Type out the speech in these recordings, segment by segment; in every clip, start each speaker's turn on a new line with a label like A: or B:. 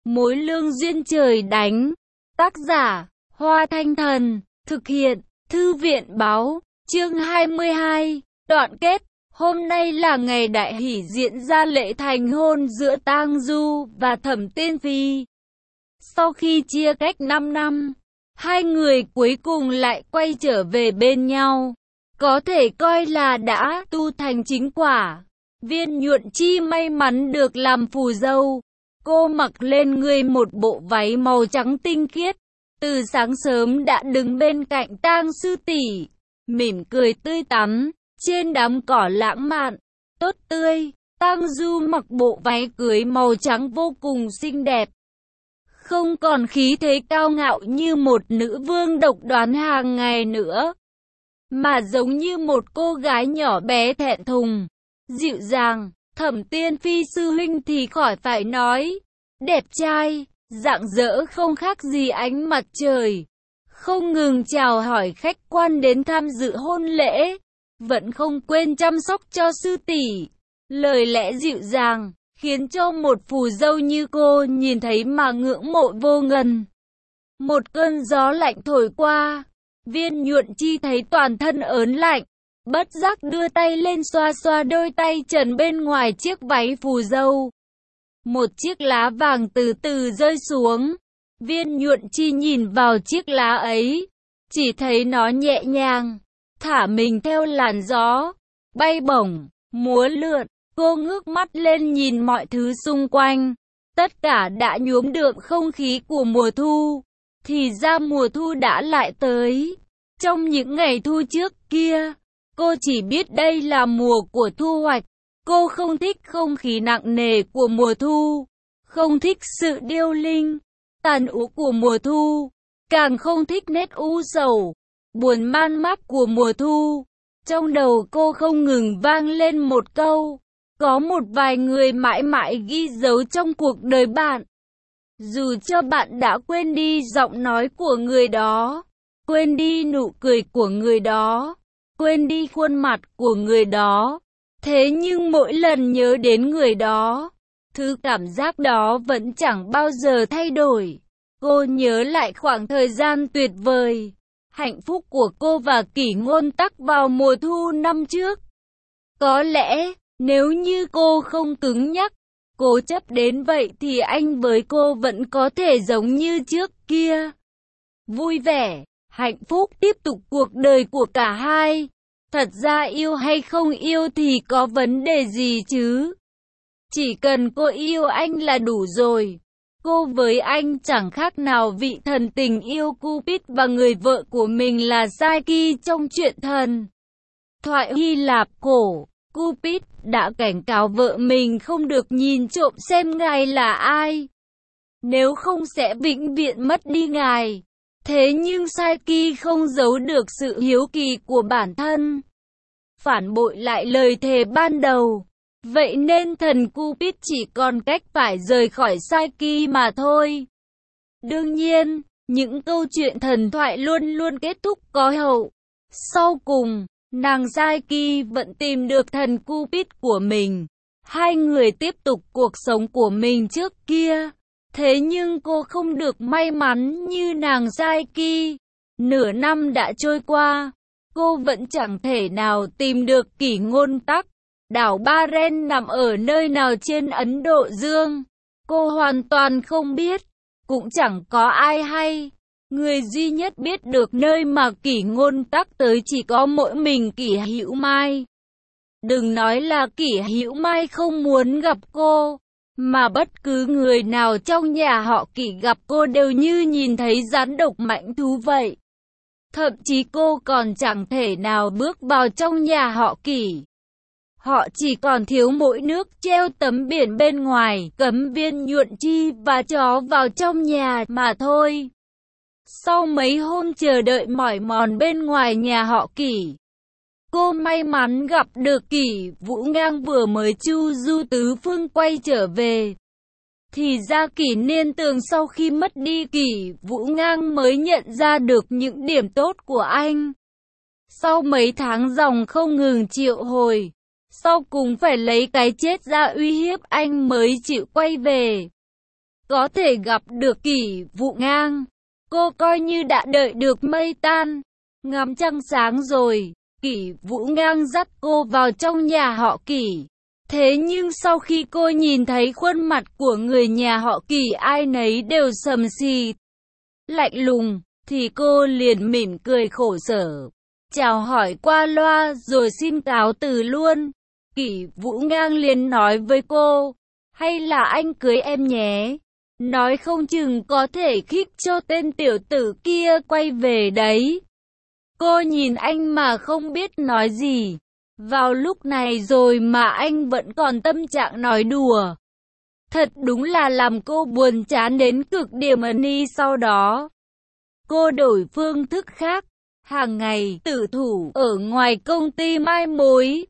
A: Mối lương duyên trời đánh. Tác giả, Hoa Thanh Thần. Thực hiện, Thư viện Báo. Chương 22. Đoạn kết. Hôm nay là ngày đại hỷ diễn ra lễ thành hôn giữa Tang Du và Thẩm Tiên Phi. Sau khi chia cách 5 năm, hai người cuối cùng lại quay trở về bên nhau. Có thể coi là đã tu thành chính quả. Viên Nhuận Chi may mắn được làm phù dâu. Cô mặc lên người một bộ váy màu trắng tinh khiết. Từ sáng sớm đã đứng bên cạnh Tang sư tỷ, mỉm cười tươi tắn, trên đám cỏ lãng mạn, tốt tươi. Tang Du mặc bộ váy cưới màu trắng vô cùng xinh đẹp. Không còn khí thế cao ngạo như một nữ vương độc đoán hàng ngày nữa, mà giống như một cô gái nhỏ bé thẹn thùng, dịu dàng. Thẩm Tiên Phi sư huynh thì khỏi phải nói, đẹp trai, rạng rỡ không khác gì ánh mặt trời, không ngừng chào hỏi khách quan đến tham dự hôn lễ, vẫn không quên chăm sóc cho sư tỷ. Lời lẽ dịu dàng, khiến cho một phù dâu như cô nhìn thấy mà ngưỡng mộ vô ngần. Một cơn gió lạnh thổi qua, Viên Nhuận Chi thấy toàn thân ớn lạnh, bất giác đưa tay lên xoa xoa đôi tay trần bên ngoài chiếc váy phù dâu. Một chiếc lá vàng từ từ rơi xuống. Viên Nhuận Chi nhìn vào chiếc lá ấy, chỉ thấy nó nhẹ nhàng, thả mình theo làn gió, bay bổng, múa lượn. Cô ngước mắt lên nhìn mọi thứ xung quanh. Tất cả đã nhuốm đượm không khí của mùa thu. Thì ra mùa thu đã lại tới. Trong những ngày thu trước kia, cô chỉ biết đây là mùa của thu hoạch. Cô không thích không khí nặng nề của mùa thu, không thích sự điêu linh, tàn ú của mùa thu, càng không thích nét u sầu, buồn man mác của mùa thu. Trong đầu cô không ngừng vang lên một câu, có một vài người mãi mãi ghi dấu trong cuộc đời bạn. Dù cho bạn đã quên đi giọng nói của người đó, quên đi nụ cười của người đó, quên đi khuôn mặt của người đó, thế nhưng mỗi lần nhớ đến người đó, thứ cảm giác đó vẫn chẳng bao giờ thay đổi. Cô nhớ lại khoảng thời gian tuyệt vời, hạnh phúc của cô và Kỷ Ngôn Tắc vào mùa thu năm trước. Có lẽ, nếu như cô không cứng nhắc, cố chấp đến vậy thì anh với cô vẫn có thể giống như trước kia. Vui vẻ, hạnh phúc tiếp tục cuộc đời của cả hai. Thật ra yêu hay không yêu thì có vấn đề gì chứ? Chỉ cần cô yêu anh là đủ rồi. Cô với anh chẳng khác nào vị thần tình yêu Cupid và người vợ của mình là Psyche trong truyện thần thoại Hy Lạp cổ. Cupid đã cảnh cáo vợ mình không được nhìn trộm xem ngài là ai, nếu không sẽ vĩnh viễn mất đi ngài. Thế nhưng Psyche không giấu được sự hiếu kỳ của bản thân, phản bội lại lời thề ban đầu. Vậy nên thần Cupid chỉ còn cách phải rời khỏi Psyche mà thôi. Đương nhiên, những câu chuyện thần thoại luôn luôn kết thúc có hậu. Sau cùng, nàng Psyche vẫn tìm được thần Cupid của mình. Hai người tiếp tục cuộc sống của mình trước kia. Thế nhưng cô không được may mắn như nàng Psyche. Nửa năm đã trôi qua, cô vẫn chẳng thể nào tìm được Kỷ Ngôn Tắc. Đảo Ba Ren nằm ở nơi nào trên Ấn Độ Dương, cô hoàn toàn không biết, cũng chẳng có ai hay. Người duy nhất biết được nơi mà Kỷ Ngôn Tắc tới chỉ có mỗi mình Kỷ Hữu Mai. Đừng nói là Kỷ Hữu Mai không muốn gặp cô, mà bất cứ người nào trong nhà họ Kỷ gặp cô đều như nhìn thấy rắn độc mãnh thú vậy. Thậm chí cô còn chẳng thể nào bước vào trong nhà họ Kỷ. Họ chỉ còn thiếu mỗi nước treo tấm biển bên ngoài, cấm Viên Nhuận Chi và chó vào trong nhà mà thôi. Sau mấy hôm chờ đợi mỏi mòn bên ngoài nhà họ Kỷ, cô may mắn gặp được Kỷ Vũ Ngang vừa mới chu du tứ phương quay trở về. Thì ra Kỷ Niên Tường sau khi mất đi Kỷ Vũ Ngang mới nhận ra được những điểm tốt của anh. Sau mấy tháng ròng không ngừng triệu hồi, sau cùng phải lấy cái chết ra uy hiếp anh mới chịu quay về. có thể gặp được Kỷ Vũ Ngang. Cô coi như đã đợi được mây tan, ngắm trăng sáng rồi. Kỷ Vũ Ngang dắt cô vào trong nhà họ Kỷ. Thế nhưng sau khi cô nhìn thấy khuôn mặt của người nhà họ Kỷ ai nấy đều sầm xì, lạnh lùng, thì cô liền mỉm cười khổ sở, chào hỏi qua loa rồi xin cáo từ luôn. Kỷ Vũ Ngang liền nói với cô, hay là anh cưới em nhé, nói không chừng có thể khích cho tên tiểu tử kia quay về đấy. Cô nhìn anh mà không biết nói gì. Vào lúc này rồi mà anh vẫn còn tâm trạng nói đùa. Thật đúng là làm cô buồn chán đến cực điểm. Sau đó, cô đổi phương thức khác, hàng ngày tự thủ ở ngoài công ty mai mối.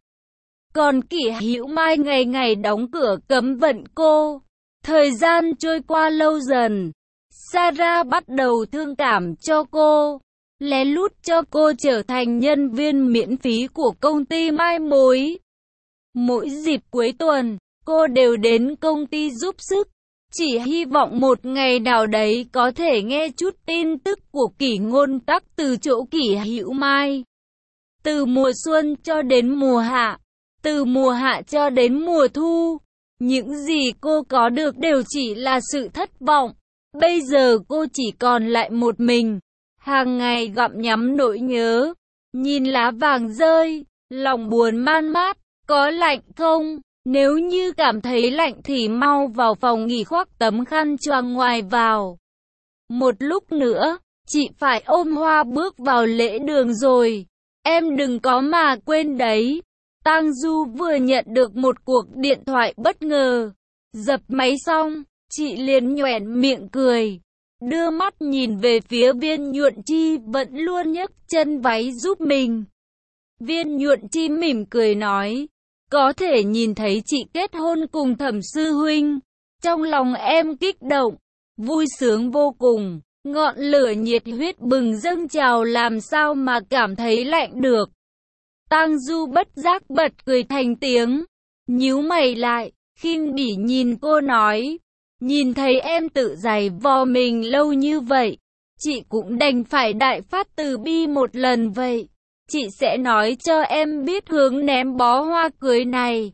A: Còn Kỷ Hữu Mai ngày ngày đóng cửa cấm vận cô. Thời gian trôi qua lâu dần, Sarah bắt đầu thương cảm cho cô, lén lút cho cô trở thành nhân viên miễn phí của công ty mai mối. Mỗi dịp cuối tuần, cô đều đến công ty giúp sức, chỉ hy vọng một ngày nào đấy có thể nghe chút tin tức của Kỷ Ngôn Tắc từ chỗ Kỷ Hữu Mai. Từ mùa xuân cho đến mùa hạ, từ mùa hạ cho đến mùa thu, những gì cô có được đều chỉ là sự thất vọng. Bây giờ cô chỉ còn lại một mình, hàng ngày gặm nhấm nỗi nhớ, nhìn lá vàng rơi, lòng buồn man mát. Có lạnh không? Nếu như cảm thấy lạnh thì mau vào phòng nghỉ khoác tấm khăn choàng ngoài vào. Một lúc nữa, chị phải ôm Hoa bước vào lễ đường rồi. Em đừng có mà quên đấy. Tang Du vừa nhận được một cuộc điện thoại bất ngờ. Dập máy xong, chị liền nhoẻn miệng cười, đưa mắt nhìn về phía Viên Nhuận Chi vẫn luôn nhấc chân váy giúp mình. Viên Nhuận Chi mỉm cười nói, có thể nhìn thấy chị kết hôn cùng Thẩm sư huynh, trong lòng em kích động, vui sướng vô cùng, ngọn lửa nhiệt huyết bừng dâng trào làm sao mà cảm thấy lạnh được. Tang Du bất giác bật cười thành tiếng, nhíu mày lại, khinh bỉ nhìn cô nói, nhìn thấy em tự giày vò mình lâu như vậy, chị cũng đành phải đại phát từ bi một lần vậy. Chị sẽ nói cho em biết hướng ném bó hoa cưới này.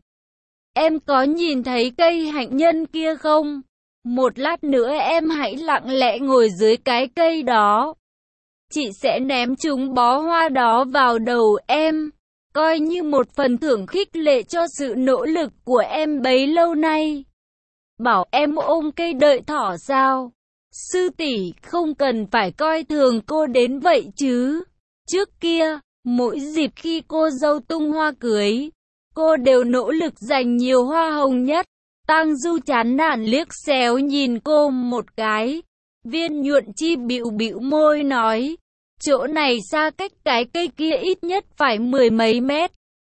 A: Em có nhìn thấy cây hạnh nhân kia không? Một lát nữa em hãy lặng lẽ ngồi dưới cái cây đó. Chị sẽ ném chúng bó hoa đó vào đầu em, coi như một phần thưởng khích lệ cho sự nỗ lực của em bấy lâu nay. Bảo em ôm cây đợi thỏ sao? Sư tỷ không cần phải coi thường cô đến vậy chứ. Trước kia, mỗi dịp khi cô dâu tung hoa cưới, cô đều nỗ lực giành nhiều hoa hồng nhất. Tang Du chán nản liếc xéo nhìn cô một cái. Viên Nhuận Chi bĩu bĩu môi nói, chỗ này xa cách cái cây kia ít nhất phải 10 mấy mét.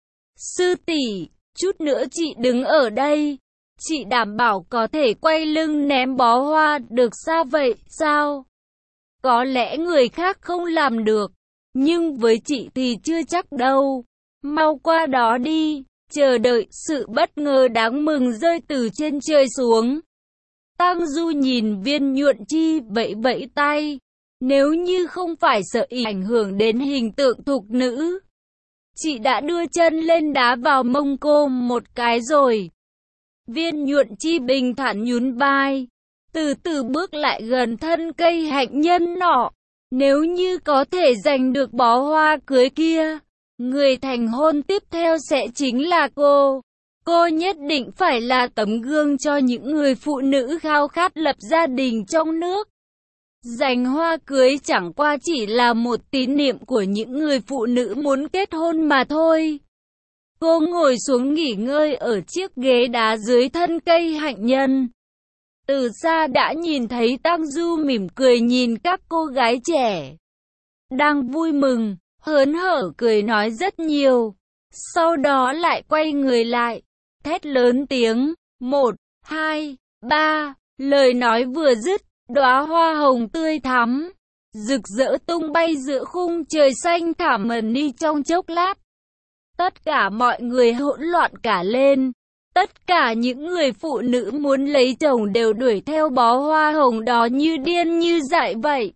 A: Sư tỷ, chút nữa chị đứng ở đây, chị đảm bảo có thể quay lưng ném bó hoa được xa vậy sao? Có lẽ người khác không làm được, nhưng với chị thì chưa chắc đâu. Mau qua đó đi, chờ đợi sự bất ngờ đáng mừng rơi từ trên trời xuống. Tang Du nhìn Viên Nhuận Chi vẫy vẫy tay, nếu như không phải sợ ảnh hưởng đến hình tượng thục nữ, chị đã đưa chân lên đá vào mông cô một cái rồi. Viên Nhuận Chi bình thản nhún vai, từ từ bước lại gần thân cây hạnh nhân nọ. Nếu như có thể giành được bó hoa cưới kia, người thành hôn tiếp theo sẽ chính là cô. Cô nhất định phải là tấm gương cho những người phụ nữ khao khát lập gia đình trong nước. Giành hoa cưới chẳng qua chỉ là một tín niệm của những người phụ nữ muốn kết hôn mà thôi. Cô ngồi xuống nghỉ ngơi ở chiếc ghế đá dưới thân cây hạnh nhân. Từ xa đã nhìn thấy Tang Du mỉm cười nhìn các cô gái trẻ đang vui mừng, hớn hở cười nói rất nhiều. Sau đó lại quay người lại, thét lớn tiếng, 1, 2, 3, lời nói vừa dứt, đóa hoa hồng tươi thắm, rực rỡ tung bay giữa khung trời xanh thẳm trong chốc lát. Tất cả mọi người hỗn loạn cả lên, Tất cả những người phụ nữ muốn lấy chồng đều đuổi theo bó hoa hồng đó như điên như dại vậy.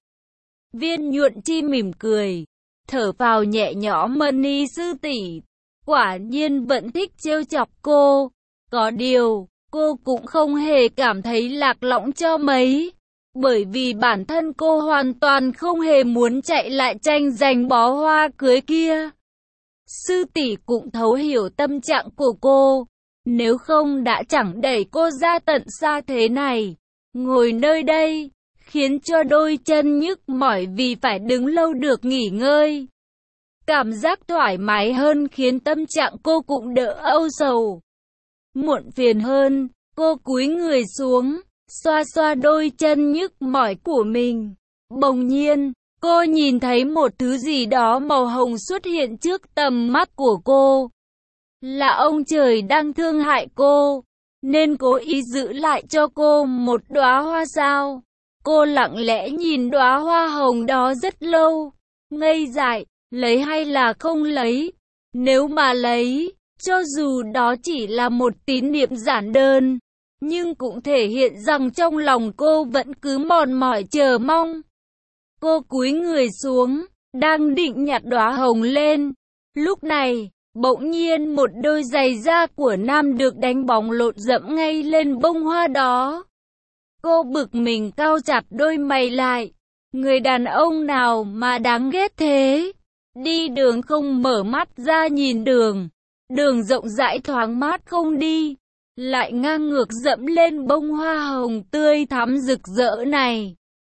A: Viên Nhuận Chi mỉm cười, thở phào nhẹ nhõm. Mani sư tỷ quả nhiên vẫn thích trêu chọc cô. Có điều, cô cũng không hề cảm thấy lạc lõng cho mấy. Bởi vì bản thân cô hoàn toàn không hề muốn chạy lại tranh giành bó hoa cưới kia. Sư tỷ cũng thấu hiểu tâm trạng của cô. Nếu không đã chẳng đẩy cô ra tận xa thế này. Ngồi nơi đây, khiến cho đôi chân nhức mỏi vì phải đứng lâu được nghỉ ngơi. Cảm giác thoải mái hơn khiến tâm trạng cô cũng đỡ âu sầu. Muộn phiền hơn, cô cúi người xuống, xoa xoa đôi chân nhức mỏi của mình. Bỗng nhiên, cô nhìn thấy một thứ gì đó màu hồng xuất hiện trước tầm mắt của cô. Là ông trời đang thương hại cô, nên cố ý giữ lại cho cô một đóa hoa sao. Cô lặng lẽ nhìn đóa hoa hồng đó rất lâu, ngây dại, lấy hay là không lấy? Nếu mà lấy, cho dù đó chỉ là một tín niệm giản đơn, nhưng cũng thể hiện rằng trong lòng cô vẫn cứ mòn mỏi chờ mong. Cô cúi người xuống, đang định nhặt đóa hồng lên. Lúc này, bỗng nhiên một đôi giày da của nam được đánh bóng lộn dẫm ngay lên bông hoa đó. Cô bực mình cau chặt đôi mày lại. Người đàn ông nào mà đáng ghét thế? Đi đường không mở mắt ra nhìn đường. Đường rộng rãi thoáng mát không đi, lại ngang ngược dẫm lên bông hoa hồng tươi thắm rực rỡ này.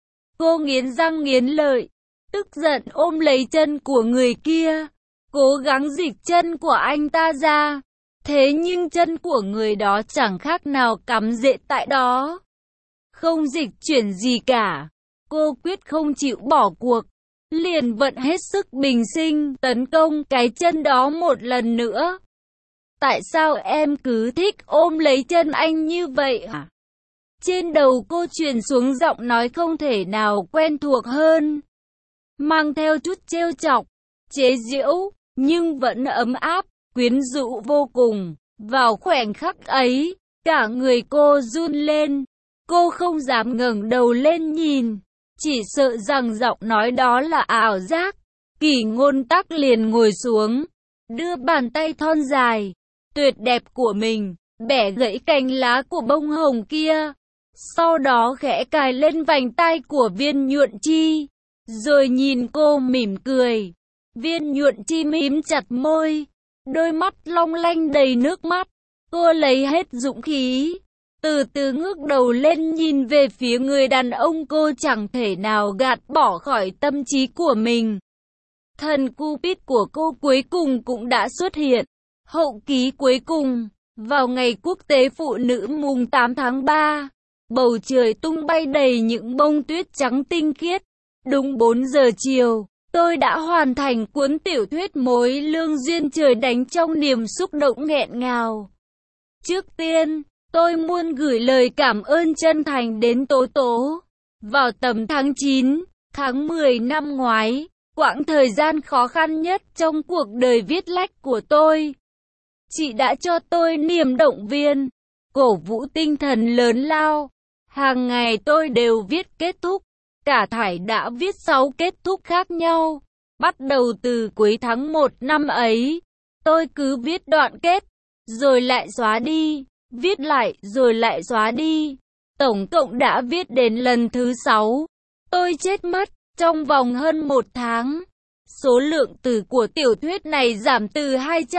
A: Cô nghiến răng nghiến lợi, tức giận ôm lấy chân của người kia, cố gắng dịch chân của anh ta ra. Thế nhưng chân của người đó chẳng khác nào cắm rễ tại đó, không dịch chuyển gì cả. Cô quyết không chịu bỏ cuộc, liền vận hết sức bình sinh tấn công cái chân đó một lần nữa. Tại sao em cứ thích ôm lấy chân anh như vậy hả? Trên đầu cô truyền xuống giọng nói không thể nào quen thuộc hơn, mang theo chút trêu chọc, chế giễu, nhưng vẫn ấm áp, quyến rũ vô cùng. Vào khoảnh khắc ấy, cả người cô run lên. Cô không dám ngẩng đầu lên nhìn, chỉ sợ rằng giọng nói đó là ảo giác. Kỷ Ngôn Tắc liền ngồi xuống, đưa bàn tay thon dài, tuyệt đẹp của mình, bẻ gãy cành lá của bông hồng kia. Sau đó khẽ cài lên vành tai của Viên Nhuận Chi, rồi nhìn cô mỉm cười. Viên Nhuận Chi mím chặt môi, đôi mắt long lanh đầy nước mắt. Cô lấy hết dũng khí, từ từ ngước đầu lên nhìn về phía người đàn ông cô chẳng thể nào gạt bỏ khỏi tâm trí của mình. Thần Cupid của cô cuối cùng cũng đã xuất hiện. Hậu ký cuối cùng, vào ngày quốc tế phụ nữ mùng 8 tháng 3, bầu trời tung bay đầy những bông tuyết trắng tinh khiết. Đúng 4 giờ chiều, tôi đã hoàn thành cuốn tiểu thuyết Mối lương duyên trời đánh trong niềm xúc động nghẹn ngào. Trước tiên, tôi muốn gửi lời cảm ơn chân thành đến Tố Tố. Vào tầm tháng 9, tháng 10 năm ngoái, quãng thời gian khó khăn nhất trong cuộc đời viết lách của tôi, chị đã cho tôi niềm động viên, cổ vũ tinh thần lớn lao. Hàng ngày tôi đều viết kết thúc, cả thảy đã viết 6 kết thúc khác nhau. Bắt đầu từ cuối tháng 1 năm ấy, tôi cứ viết đoạn kết, rồi lại xóa đi, viết lại rồi lại xóa đi. Tổng cộng đã viết đến lần thứ 6. Tôi chết mất trong vòng hơn 1 tháng. Số lượng từ của tiểu thuyết này giảm từ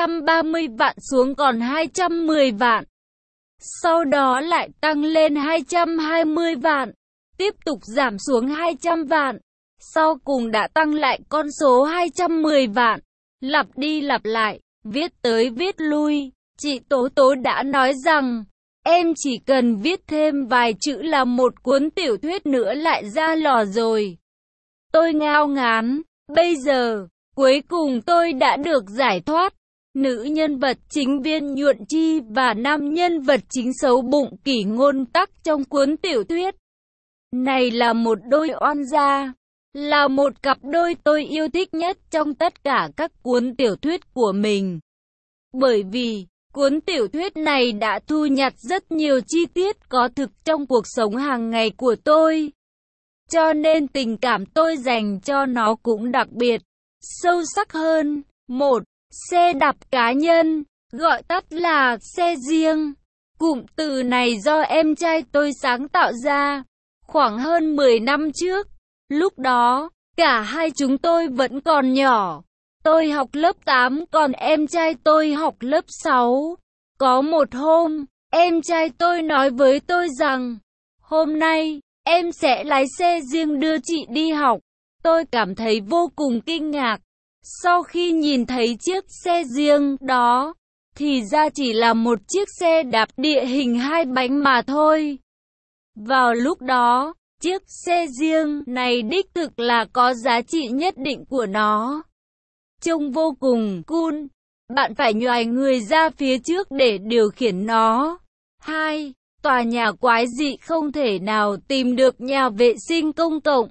A: 230 vạn xuống còn 210 vạn. Sau đó lại tăng lên 220 vạn. Tiếp tục giảm xuống 200 vạn. Sau cùng đã tăng lại con số 210 vạn. Lặp đi lặp lại, viết tới viết lui. Chị Tố Tố đã nói rằng, em chỉ cần viết thêm vài chữ là một cuốn tiểu thuyết nữa lại ra lò rồi. Tôi ngao ngán. Bây giờ, cuối cùng tôi đã được giải thoát. Nữ nhân vật chính Viên Nhuận Chi và nam nhân vật chính xấu bụng Kỷ Ngôn Tắc trong cuốn tiểu thuyết này là một đôi oan gia, là một cặp đôi tôi yêu thích nhất trong tất cả các cuốn tiểu thuyết của mình. Bởi vì, Cuốn tiểu thuyết này đã thu nhặt rất nhiều chi tiết có thực trong cuộc sống hàng ngày của tôi. Cho nên tình cảm tôi dành cho nó cũng đặc biệt, sâu sắc hơn. 1. Xe đạp cá nhân, gọi tắt là xe riêng. Cụm từ này do em trai tôi sáng tạo ra, khoảng hơn 10 năm trước. Lúc đó, cả hai chúng tôi vẫn còn nhỏ. Tôi học lớp 8 còn em trai tôi học lớp 6. Có một hôm, em trai tôi nói với tôi rằng, hôm nay, em sẽ lái xe riêng đưa chị đi học. Tôi cảm thấy vô cùng kinh ngạc. Sau khi nhìn thấy chiếc xe riêng đó, thì ra chỉ là một chiếc xe đạp địa hình 2 bánh mà thôi. Vào lúc đó, chiếc xe riêng này đích thực là có giá trị nhất định của nó. Trông vô cùng cool, bạn phải nhoài người ra phía trước để điều khiển nó. 2. Tòa nhà quái dị không thể nào tìm được nhà vệ sinh công cộng.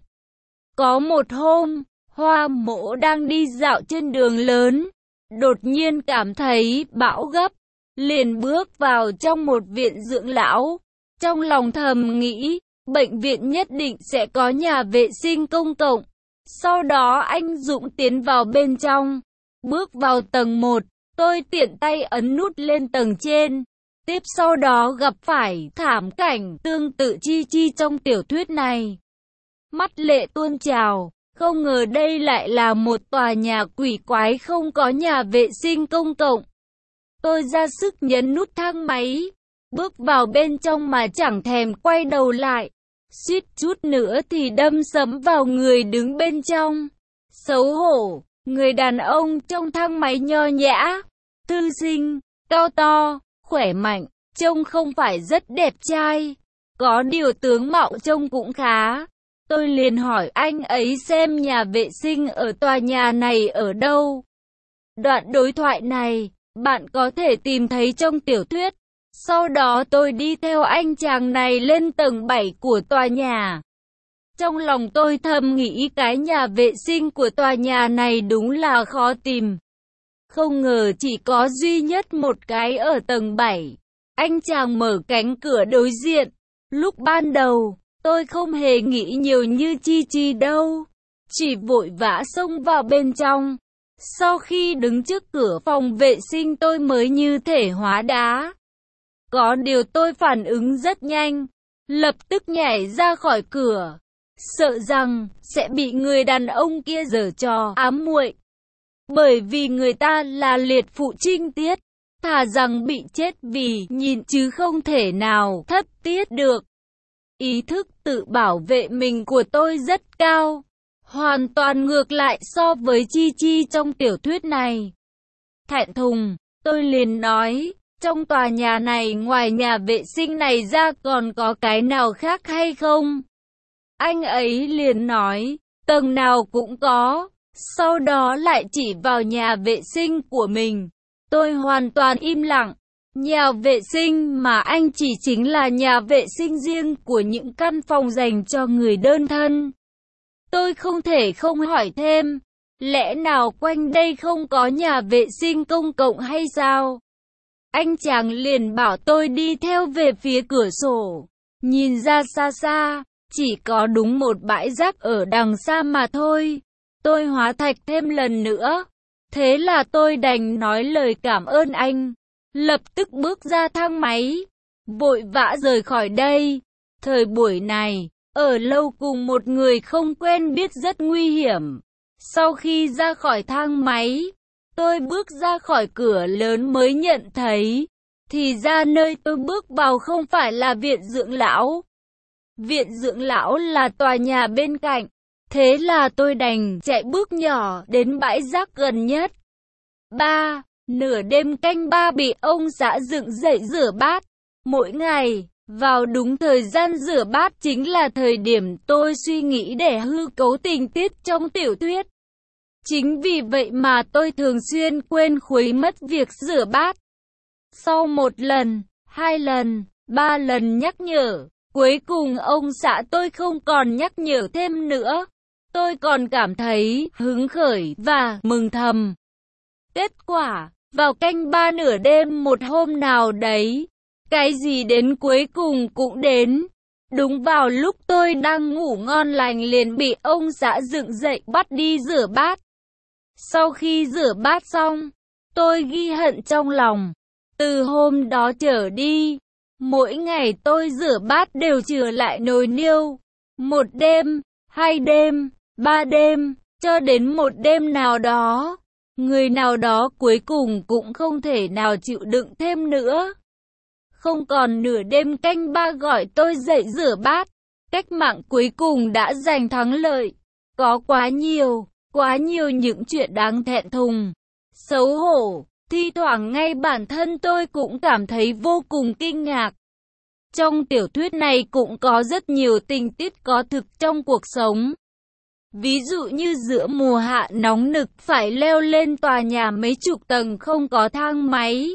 A: Có một hôm, Hoa Mỗ đang đi dạo trên đường lớn, đột nhiên cảm thấy bão gấp, liền bước vào trong một viện dưỡng lão. Trong lòng thầm nghĩ, bệnh viện nhất định sẽ có nhà vệ sinh công cộng. Sau đó anh Dũng tiến vào bên trong, bước vào tầng 1, tôi tiện tay ấn nút lên tầng trên. Tiếp sau đó gặp phải thảm cảnh tương tự chi trong tiểu thuyết này. Mắt lệ tuôn trào, không ngờ đây lại là một tòa nhà quỷ quái không có nhà vệ sinh công cộng. Tôi ra sức nhấn nút thang máy, bước vào bên trong mà chẳng thèm quay đầu lại. Suýt chút nữa thì đâm sấm vào người đứng bên trong. Xấu hổ, người đàn ông trong thang máy nho nhã, thư sinh, cao to, khỏe mạnh, trông không phải rất đẹp trai. Có điều tướng mạo trông cũng khá. Tôi liền hỏi anh ấy xem nhà vệ sinh ở tòa nhà này ở đâu. Đoạn đối thoại này, bạn có thể tìm thấy trong tiểu thuyết. Sau đó tôi đi theo anh chàng này lên tầng 7 của tòa nhà. Trong lòng tôi thầm nghĩ cái nhà vệ sinh của tòa nhà này đúng là khó tìm. Không ngờ chỉ có duy nhất một cái ở tầng 7. Anh chàng mở cánh cửa đối diện. Lúc ban đầu, tôi không hề nghĩ nhiều như Chi đâu. Chỉ vội vã xông vào bên trong. Sau khi đứng trước cửa phòng vệ sinh tôi mới như thể hóa đá. Có điều tôi phản ứng rất nhanh, lập tức nhảy ra khỏi cửa, sợ rằng sẽ bị người đàn ông kia giở trò ám muội. Bởi vì người ta là liệt phụ trinh tiết, thà rằng bị chết vì nhìn chứ không thể nào thất tiết được. Ý thức tự bảo vệ mình của tôi rất cao, hoàn toàn ngược lại so với Chi trong tiểu thuyết này. Thẹn thùng, tôi liền nói, trong tòa nhà này ngoài nhà vệ sinh này ra còn có cái nào khác hay không? Anh ấy liền nói, tầng nào cũng có, sau đó lại chỉ vào nhà vệ sinh của mình. Tôi hoàn toàn im lặng. Nhà vệ sinh mà anh chỉ chính là nhà vệ sinh riêng của những căn phòng dành cho người đơn thân. Tôi không thể không hỏi thêm, lẽ nào quanh đây không có nhà vệ sinh công cộng hay sao? Anh chàng liền bảo tôi đi theo về phía cửa sổ. Nhìn ra xa xa, chỉ có đúng một bãi rác ở đằng xa mà thôi. Tôi hóa thạch thêm lần nữa. Thế là tôi đành nói lời cảm ơn anh. Lập tức bước ra thang máy, vội vã rời khỏi đây. Thời buổi này, ở lâu cùng một người không quen biết rất nguy hiểm. Sau khi ra khỏi thang máy, tôi bước ra khỏi cửa lớn mới nhận thấy, thì ra nơi tôi bước vào không phải là viện dưỡng lão. Viện dưỡng lão là tòa nhà bên cạnh. Thế là tôi đành chạy bước nhỏ đến bãi rác gần nhất. 3. Nửa đêm canh 3 bị ông xã dựng dậy rửa bát. Mỗi ngày, vào đúng thời gian rửa bát chính là thời điểm tôi suy nghĩ để hư cấu tình tiết trong tiểu thuyết. Chính vì vậy mà tôi thường xuyên quên khuấy mất việc rửa bát. Sau 1 lần, 2 lần, 3 lần nhắc nhở, cuối cùng ông xã tôi không còn nhắc nhở thêm nữa. Tôi còn cảm thấy hứng khởi và mừng thầm. Kết quả, Vào canh 3 nửa đêm một hôm nào đấy, cái gì đến cuối cùng cũng đến. Đúng vào lúc tôi đang ngủ ngon lành liền bị ông xã dựng dậy bắt đi rửa bát. Sau khi rửa bát xong, tôi ghi hận trong lòng. Từ hôm đó trở đi, mỗi ngày tôi rửa bát đều chừa lại nồi niêu. Một đêm, 2 đêm, 3 đêm, cho đến một đêm nào đó, người nào đó cuối cùng cũng không thể nào chịu đựng thêm nữa. Không còn nửa đêm canh 3 gọi tôi dậy rửa bát. Cách mạng cuối cùng đã giành thắng lợi. Có quá nhiều những chuyện đáng thẹn thùng, xấu hổ. Thi thoảng ngay bản thân tôi cũng cảm thấy vô cùng kinh ngạc. Trong tiểu thuyết này cũng có rất nhiều tình tiết có thực trong cuộc sống. Ví dụ như giữa mùa hạ nóng nực phải leo lên tòa nhà mấy chục tầng không có thang máy.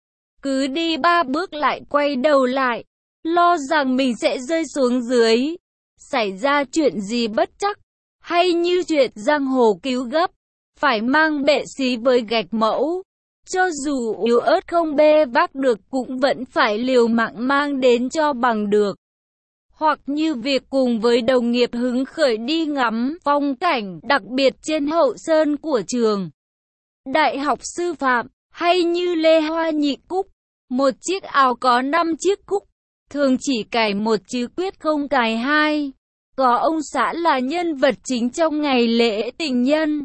A: Cứ đi 3 bước lại quay đầu lại, lo rằng mình sẽ rơi xuống dưới. Xảy ra chuyện gì bất trắc, hay như chuyện giang hồ cứu gấp, phải mang bệ xí với gạch mẫu. Cho dù yếu ớt không bê vác được cũng vẫn phải liều mạng mang đến cho bằng được. Hoặc như việc cùng với đồng nghiệp hứng khởi đi ngắm phong cảnh đặc biệt trên hậu sơn của trường Đại học Sư phạm, hay như Lê Hoa Nhị Cúc, một chiếc áo có 5 chiếc cúc, thường chỉ cài một chứ quyết không cài hai. Có ông xã là nhân vật chính trong ngày lễ tình nhân.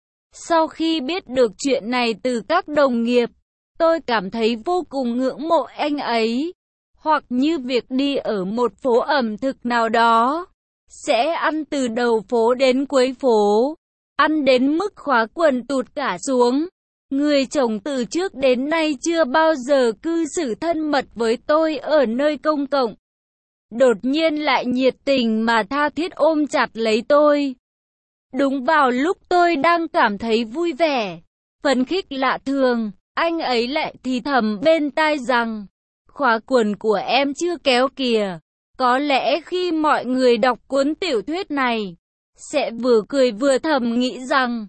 A: Sau khi biết được chuyện này từ các đồng nghiệp, tôi cảm thấy vô cùng ngưỡng mộ anh ấy. Hoặc như việc đi ở một phố ẩm thực nào đó, sẽ ăn từ đầu phố đến cuối phố, ăn đến mức khóa quần tụt cả xuống. Người chồng từ trước đến nay chưa bao giờ cư xử thân mật với tôi ở nơi công cộng. Đột nhiên lại nhiệt tình mà tha thiết ôm chặt lấy tôi. Đúng vào lúc tôi đang cảm thấy vui vẻ, phấn khích lạ thường, anh ấy lại thì thầm bên tai rằng, khóa quần của em chưa kéo kìa. Có lẽ khi mọi người đọc cuốn tiểu thuyết này, sẽ vừa cười vừa thầm nghĩ rằng,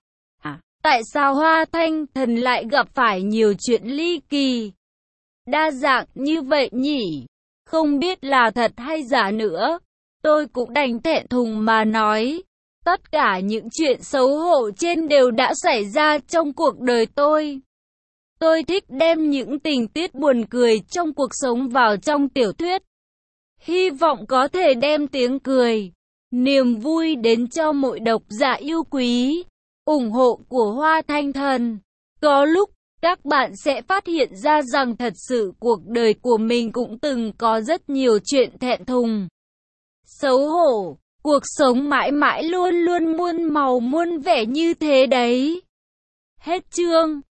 A: tại sao Hoa Thanh Thần lại gặp phải nhiều chuyện ly kỳ, đa dạng như vậy nhỉ? Không biết là thật hay giả nữa. Tôi cũng đành thẹn thùng mà nói, tất cả những chuyện xấu hổ trên đều đã xảy ra trong cuộc đời tôi. Tôi thích đem những tình tiết buồn cười trong cuộc sống vào trong tiểu thuyết. Hy vọng có thể đem tiếng cười, niềm vui đến cho mọi độc giả yêu quý, ủng hộ của Hoa Thanh Thần. Có lúc, các bạn sẽ phát hiện ra rằng thật sự cuộc đời của mình cũng từng có rất nhiều chuyện thẹn thùng, xấu hổ. Cuộc sống mãi mãi luôn luôn muôn màu muôn vẻ như thế đấy. Hết chương.